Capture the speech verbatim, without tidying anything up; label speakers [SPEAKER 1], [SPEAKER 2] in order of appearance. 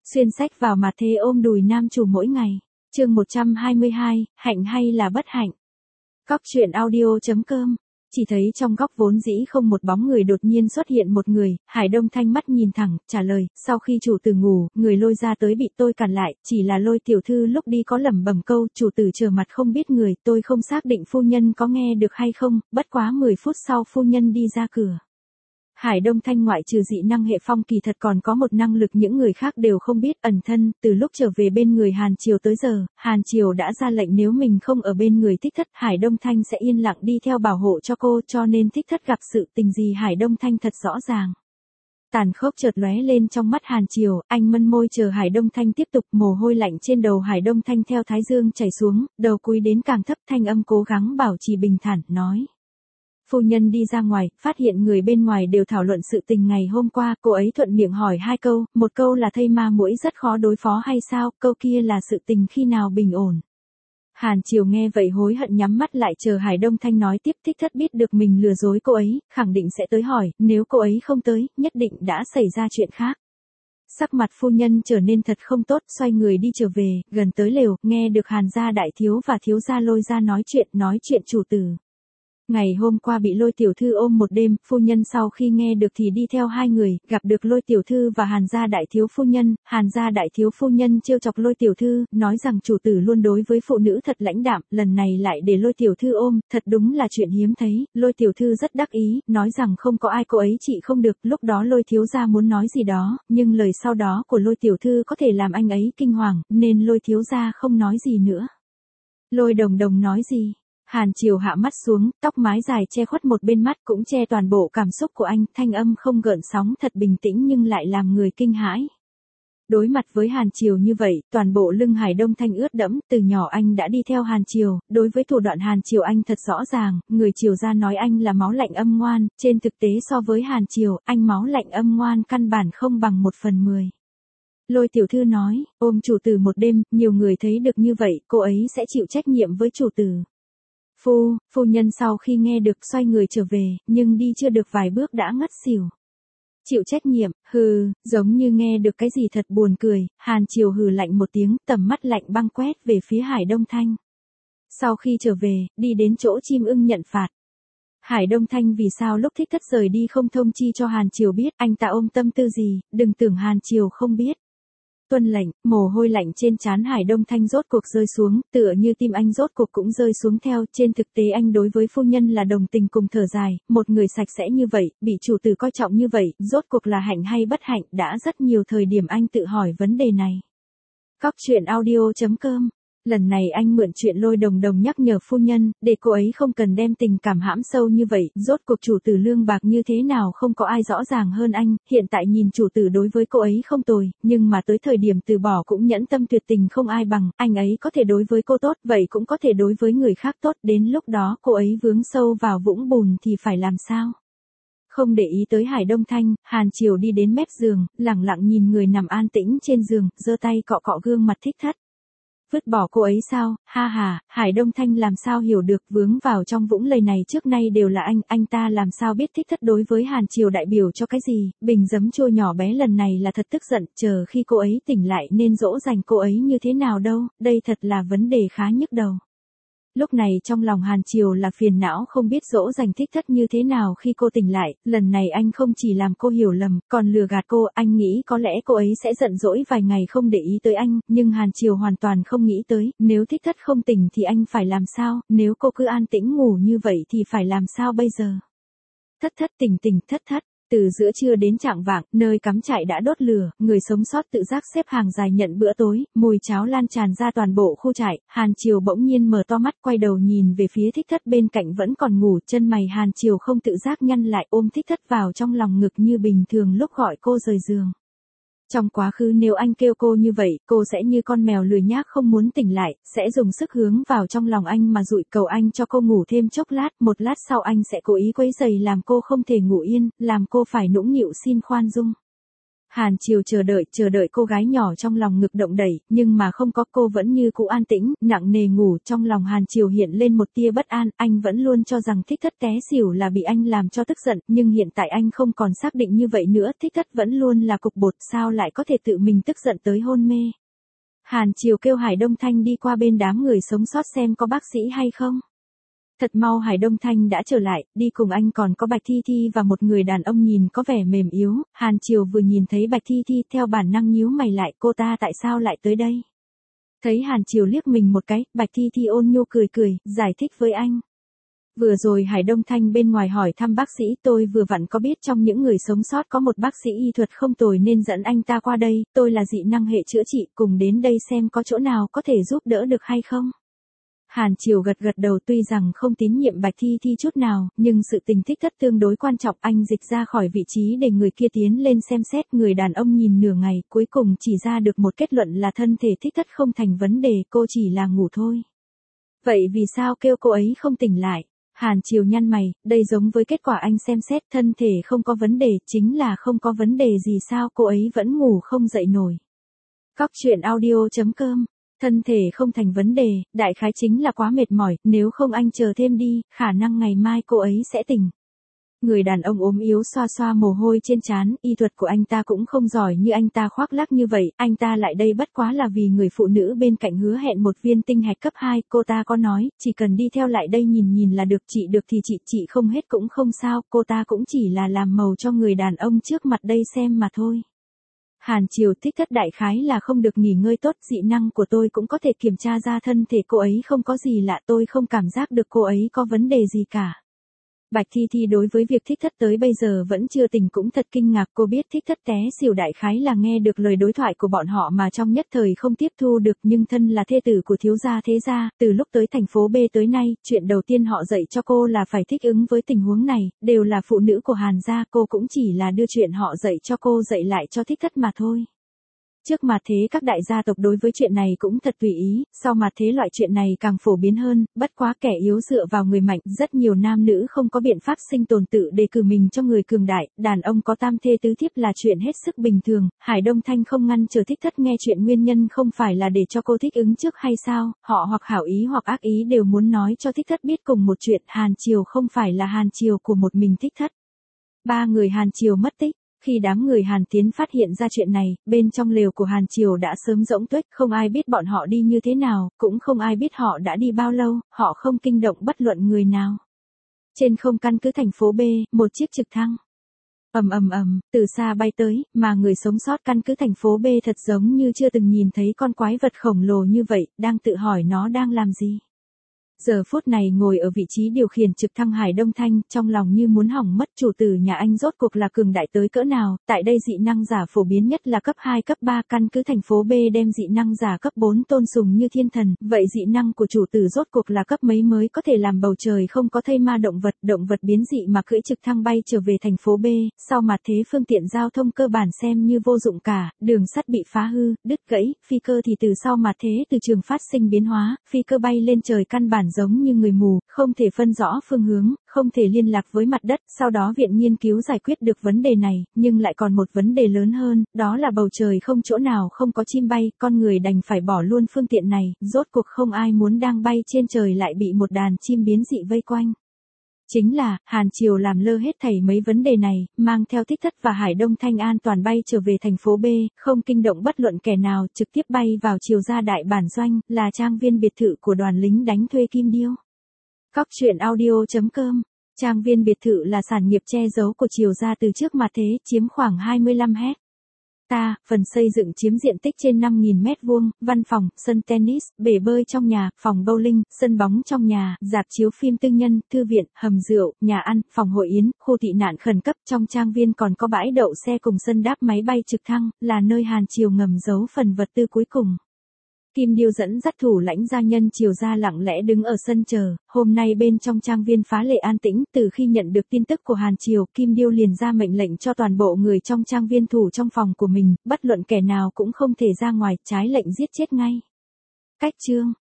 [SPEAKER 1] Xuyên sách vào mặt thế ôm đùi nam chủ mỗi ngày. Chương một trăm hai mươi hai, hạnh hay là bất hạnh. Cóc truyện audio chấm com. Chỉ thấy trong góc vốn dĩ không một bóng người đột nhiên xuất hiện một người, Hải Đông Thanh mắt nhìn thẳng, trả lời, sau khi chủ tử ngủ, người lôi ra tới bị tôi cản lại, chỉ là lôi tiểu thư lúc đi có lẩm bẩm câu, chủ tử trở mặt không biết người, tôi không xác định phu nhân có nghe được hay không, bất quá mười phút sau phu nhân đi ra cửa. Hải Đông Thanh ngoại trừ dị năng hệ phong kỳ thật còn có một năng lực những người khác đều không biết, ẩn thân. Từ lúc trở về bên người Hàn Triều tới giờ, Hàn Triều đã ra lệnh nếu mình không ở bên người Thích Thất, Hải Đông Thanh sẽ yên lặng đi theo bảo hộ cho cô, cho nên Thích Thất gặp sự tình gì Hải Đông Thanh thật rõ ràng. Tàn khốc chợt lóe lên trong mắt Hàn Triều, anh mân môi chờ Hải Đông Thanh tiếp tục, mồ hôi lạnh trên đầu Hải Đông Thanh theo thái dương chảy xuống, đầu cúi đến càng thấp, thanh âm cố gắng bảo trì bình thản, nói. Phu nhân đi ra ngoài, phát hiện người bên ngoài đều thảo luận sự tình ngày hôm qua, cô ấy thuận miệng hỏi hai câu, một câu là thây ma muỗi rất khó đối phó hay sao, câu kia là sự tình khi nào bình ổn. Hàn Triều nghe vậy hối hận nhắm mắt lại chờ Hải Đông Thanh nói tiếp. Thích Thất biết được mình lừa dối cô ấy, khẳng định sẽ tới hỏi, nếu cô ấy không tới, nhất định đã xảy ra chuyện khác. Sắc mặt phu nhân trở nên thật không tốt, xoay người đi trở về, gần tới lều, nghe được Hàn gia đại thiếu và thiếu gia lôi ra nói chuyện, nói chuyện chủ tử. Ngày hôm qua bị lôi tiểu thư ôm một đêm, phu nhân sau khi nghe được thì đi theo hai người, gặp được lôi tiểu thư và Hàn gia đại thiếu phu nhân, Hàn gia đại thiếu phu nhân trêu chọc lôi tiểu thư, nói rằng chủ tử luôn đối với phụ nữ thật lãnh đạm, lần này lại để lôi tiểu thư ôm, thật đúng là chuyện hiếm thấy, lôi tiểu thư rất đắc ý, nói rằng không có ai cô ấy trị không được, lúc đó lôi thiếu gia muốn nói gì đó, nhưng lời sau đó của lôi tiểu thư có thể làm anh ấy kinh hoàng, nên lôi thiếu gia không nói gì nữa. Lôi đồng đồng nói gì? Hàn Triều hạ mắt xuống, tóc mái dài che khuất một bên mắt cũng che toàn bộ cảm xúc của anh, thanh âm không gợn sóng thật bình tĩnh nhưng lại làm người kinh hãi. Đối mặt với Hàn Triều như vậy, toàn bộ lưng Hải Đông Thanh ướt đẫm, từ nhỏ anh đã đi theo Hàn Triều, đối với thủ đoạn Hàn Triều anh thật rõ ràng, người Triều gia nói anh là máu lạnh âm ngoan, trên thực tế so với Hàn Triều, anh máu lạnh âm ngoan căn bản không bằng một phần mười. Lôi tiểu thư nói, ôm chủ tử một đêm, nhiều người thấy được như vậy, cô ấy sẽ chịu trách nhiệm với chủ tử. Phu, phu nhân sau khi nghe được xoay người trở về, nhưng đi chưa được vài bước đã ngất xỉu. Chịu trách nhiệm, hừ, giống như nghe được cái gì thật buồn cười, Hàn Triều hừ lạnh một tiếng, tầm mắt lạnh băng quét về phía Hải Đông Thanh. Sau khi trở về, đi đến chỗ chim ưng nhận phạt. Hải Đông Thanh vì sao lúc Thích Thất rời đi không thông chi cho Hàn Triều biết, anh ta ôm tâm tư gì, đừng tưởng Hàn Triều không biết. Tuân lệnh, mồ hôi lạnh trên trán Hải Đông Thanh rốt cuộc rơi xuống, tựa như tim anh rốt cuộc cũng rơi xuống theo, trên thực tế anh đối với phu nhân là đồng tình cùng thở dài, một người sạch sẽ như vậy, bị chủ tử coi trọng như vậy, rốt cuộc là hạnh hay bất hạnh, đã rất nhiều thời điểm anh tự hỏi vấn đề này. Cóc truyện audio chấm com. Lần này anh mượn chuyện lôi đồng đồng nhắc nhở phu nhân, để cô ấy không cần đem tình cảm hãm sâu như vậy, rốt cuộc chủ tử lương bạc như thế nào không có ai rõ ràng hơn anh, hiện tại nhìn chủ tử đối với cô ấy không tồi, nhưng mà tới thời điểm từ bỏ cũng nhẫn tâm tuyệt tình không ai bằng, anh ấy có thể đối với cô tốt, vậy cũng có thể đối với người khác tốt, đến lúc đó cô ấy vướng sâu vào vũng bùn thì phải làm sao? Không để ý tới Hải Đông Thanh, Hàn Triều đi đến mép giường, lẳng lặng nhìn người nằm an tĩnh trên giường, giơ tay cọ cọ gương mặt Thích Thất. Vứt bỏ cô ấy sao, ha ha, Hải Đông Thanh làm sao hiểu được vướng vào trong vũng lầy này trước nay đều là anh, anh ta làm sao biết Thích Thất đối với Hàn Triều đại biểu cho cái gì, bình giấm chua nhỏ bé lần này là thật tức giận, chờ khi cô ấy tỉnh lại nên dỗ dành cô ấy như thế nào đâu, đây thật là vấn đề khá nhức đầu. Lúc này trong lòng Hàn Triều là phiền não không biết dỗ dành Thích Thất như thế nào khi cô tỉnh lại, lần này anh không chỉ làm cô hiểu lầm, còn lừa gạt cô, anh nghĩ có lẽ cô ấy sẽ giận dỗi vài ngày không để ý tới anh, nhưng Hàn Triều hoàn toàn không nghĩ tới, nếu Thích Thất không tỉnh thì anh phải làm sao, nếu cô cứ an tĩnh ngủ như vậy thì phải làm sao bây giờ. Thất thất tỉnh tỉnh thất thất. Từ giữa trưa đến chạng vạng, nơi cắm trại đã đốt lửa, người sống sót tự giác xếp hàng dài nhận bữa tối, mùi cháo lan tràn ra toàn bộ khu trại, Hàn Triều bỗng nhiên mở to mắt quay đầu nhìn về phía Thích Thất bên cạnh vẫn còn ngủ, chân mày Hàn Triều không tự giác nhăn lại ôm Thích Thất vào trong lòng ngực như bình thường lúc gọi cô rời giường. Trong quá khứ nếu anh kêu cô như vậy, cô sẽ như con mèo lười nhác không muốn tỉnh lại, sẽ dùng sức hướng vào trong lòng anh mà dụi cầu anh cho cô ngủ thêm chốc lát, một lát sau anh sẽ cố ý quấy rầy làm cô không thể ngủ yên, làm cô phải nũng nịu xin khoan dung. Hàn Triều chờ đợi, chờ đợi cô gái nhỏ trong lòng ngực động đẩy, nhưng mà không có, cô vẫn như cũ an tĩnh, nặng nề ngủ. Trong lòng Hàn Triều hiện lên một tia bất an, anh vẫn luôn cho rằng Thích Thất té xỉu là bị anh làm cho tức giận, nhưng hiện tại anh không còn xác định như vậy nữa, Thích Thất vẫn luôn là cục bột, sao lại có thể tự mình tức giận tới hôn mê. Hàn Triều kêu Hải Đông Thanh đi qua bên đám người sống sót xem có bác sĩ hay không. Thật mau Hải Đông Thanh đã trở lại, đi cùng anh còn có Bạch Thi Thi và một người đàn ông nhìn có vẻ mềm yếu. Hàn Triều vừa nhìn thấy Bạch Thi Thi theo bản năng nhíu mày lại, cô ta tại sao lại tới đây? Thấy Hàn Triều liếc mình một cái, Bạch Thi Thi ôn nhu cười cười, giải thích với anh. Vừa rồi Hải Đông Thanh bên ngoài hỏi thăm bác sĩ, tôi vừa vặn có biết trong những người sống sót có một bác sĩ y thuật không tồi nên dẫn anh ta qua đây, tôi là dị năng hệ chữa trị, cùng đến đây xem có chỗ nào có thể giúp đỡ được hay không. Hàn Triều gật gật đầu, tuy rằng không tín nhiệm Bạch Thi Thi chút nào, nhưng sự tình Thích Thất tương đối quan trọng, anh dịch ra khỏi vị trí để người kia tiến lên xem xét. Người đàn ông nhìn nửa ngày, cuối cùng chỉ ra được một kết luận là thân thể Thích Thất không thành vấn đề, cô chỉ là ngủ thôi. Vậy vì sao kêu cô ấy không tỉnh lại? Hàn Triều nhăn mày, đây giống với kết quả anh xem xét, thân thể không có vấn đề, chính là không có vấn đề gì sao cô ấy vẫn ngủ không dậy nổi. Cóc truyện audio chấm com. Thân thể không thành vấn đề, đại khái chính là quá mệt mỏi, nếu không anh chờ thêm đi, khả năng ngày mai cô ấy sẽ tỉnh. Người đàn ông ốm yếu xoa xoa mồ hôi trên trán, y thuật của anh ta cũng không giỏi như anh ta khoác lác như vậy, anh ta lại đây bất quá là vì người phụ nữ bên cạnh hứa hẹn một viên tinh hạch cấp hai, cô ta có nói, chỉ cần đi theo lại đây nhìn nhìn là được, trị được thì trị, trị không hết cũng không sao, cô ta cũng chỉ là làm màu cho người đàn ông trước mặt đây xem mà thôi. Hàn Triều Thích Thất đại khái là không được nghỉ ngơi tốt, dị năng của tôi cũng có thể kiểm tra ra thân thể cô ấy không có gì lạ, tôi không cảm giác được cô ấy có vấn đề gì cả. Bạch Thi Thi đối với việc Thích Thất tới bây giờ vẫn chưa tỉnh cũng thật kinh ngạc, cô biết Thích Thất té xỉu đại khái là nghe được lời đối thoại của bọn họ mà trong nhất thời không tiếp thu được, nhưng thân là thê tử của thiếu gia thế gia, từ lúc tới thành phố B tới nay, chuyện đầu tiên họ dạy cho cô là phải thích ứng với tình huống này, đều là phụ nữ của Hàn gia, cô cũng chỉ là đưa chuyện họ dạy cho cô dạy lại cho Thích Thất mà thôi. Trước mặt thế các đại gia tộc đối với chuyện này cũng thật tùy ý, sau mặt thế loại chuyện này càng phổ biến hơn, bất quá kẻ yếu dựa vào người mạnh, rất nhiều nam nữ không có biện pháp sinh tồn tự đề cử mình cho người cường đại, đàn ông có tam thê tứ thiếp là chuyện hết sức bình thường. Hải Đông Thanh không ngăn trở Thích Thất nghe chuyện, nguyên nhân không phải là để cho cô thích ứng trước hay sao, họ hoặc hảo ý hoặc ác ý đều muốn nói cho Thích Thất biết cùng một chuyện, Hàn Triều không phải là Hàn Triều của một mình Thích Thất. Ba người Hàn Triều mất tích. Khi đám người Hàn Tiến phát hiện ra chuyện này, bên trong lều của Hàn Triều đã sớm rỗng tuếch, không ai biết bọn họ đi như thế nào, cũng không ai biết họ đã đi bao lâu, họ không kinh động bất luận người nào. Trên không căn cứ thành phố B, một chiếc trực thăng ầm ầm ầm từ xa bay tới, mà người sống sót căn cứ thành phố B thật giống như chưa từng nhìn thấy con quái vật khổng lồ như vậy, đang tự hỏi nó đang làm gì. Giờ phút này ngồi ở vị trí điều khiển trực thăng Hải Đông Thanh, trong lòng như muốn hỏng mất, chủ tử nhà anh rốt cuộc là cường đại tới cỡ nào, tại đây dị năng giả phổ biến nhất là cấp hai cấp ba, căn cứ thành phố B đem dị năng giả cấp bốn tôn sùng như thiên thần, vậy dị năng của chủ tử rốt cuộc là cấp mấy mới có thể làm bầu trời không có thây ma động vật, động vật biến dị mà cưỡi trực thăng bay trở về thành phố B, sau mặt thế phương tiện giao thông cơ bản xem như vô dụng cả, đường sắt bị phá hư, đứt gãy, phi cơ thì từ sau mặt thế từ trường phát sinh biến hóa, phi cơ bay lên trời căn bản giống như người mù, không thể phân rõ phương hướng, không thể liên lạc với mặt đất, sau đó viện nghiên cứu giải quyết được vấn đề này, nhưng lại còn một vấn đề lớn hơn, đó là bầu trời không chỗ nào không có chim bay, con người đành phải bỏ luôn phương tiện này, rốt cuộc không ai muốn đang bay trên trời lại bị một đàn chim biến dị vây quanh. Chính là, Hàn Triều làm lơ hết thảy mấy vấn đề này, mang theo Thích Thất và Hải Đông Thanh an toàn bay trở về thành phố B, không kinh động bất luận kẻ nào, trực tiếp bay vào Triều gia đại bản doanh, là trang viên biệt thự của đoàn lính đánh thuê Kim Điêu. Cóc truyện audio chấm com. Trang viên biệt thự là sản nghiệp che giấu của Triều gia từ trước mà thế, chiếm khoảng hai mươi lăm héc ta, phần xây dựng chiếm diện tích trên năm nghìn mét vuông, văn phòng, sân tennis, bể bơi trong nhà, phòng bowling, sân bóng trong nhà, rạp chiếu phim tư nhân, thư viện, hầm rượu, nhà ăn, phòng hội yến, khu tị nạn khẩn cấp, trong trang viên còn có bãi đậu xe cùng sân đáp máy bay trực thăng, là nơi Hàn Triều ngầm giấu phần vật tư cuối cùng. Kim Điêu dẫn dắt thủ lãnh gia nhân Triều gia lặng lẽ đứng ở sân chờ, hôm nay bên trong trang viên phá lệ an tĩnh, từ khi nhận được tin tức của Hàn Triều, Kim Điêu liền ra mệnh lệnh cho toàn bộ người trong trang viên thủ trong phòng của mình, bất luận kẻ nào cũng không thể ra ngoài, trái lệnh giết chết ngay. Cách chương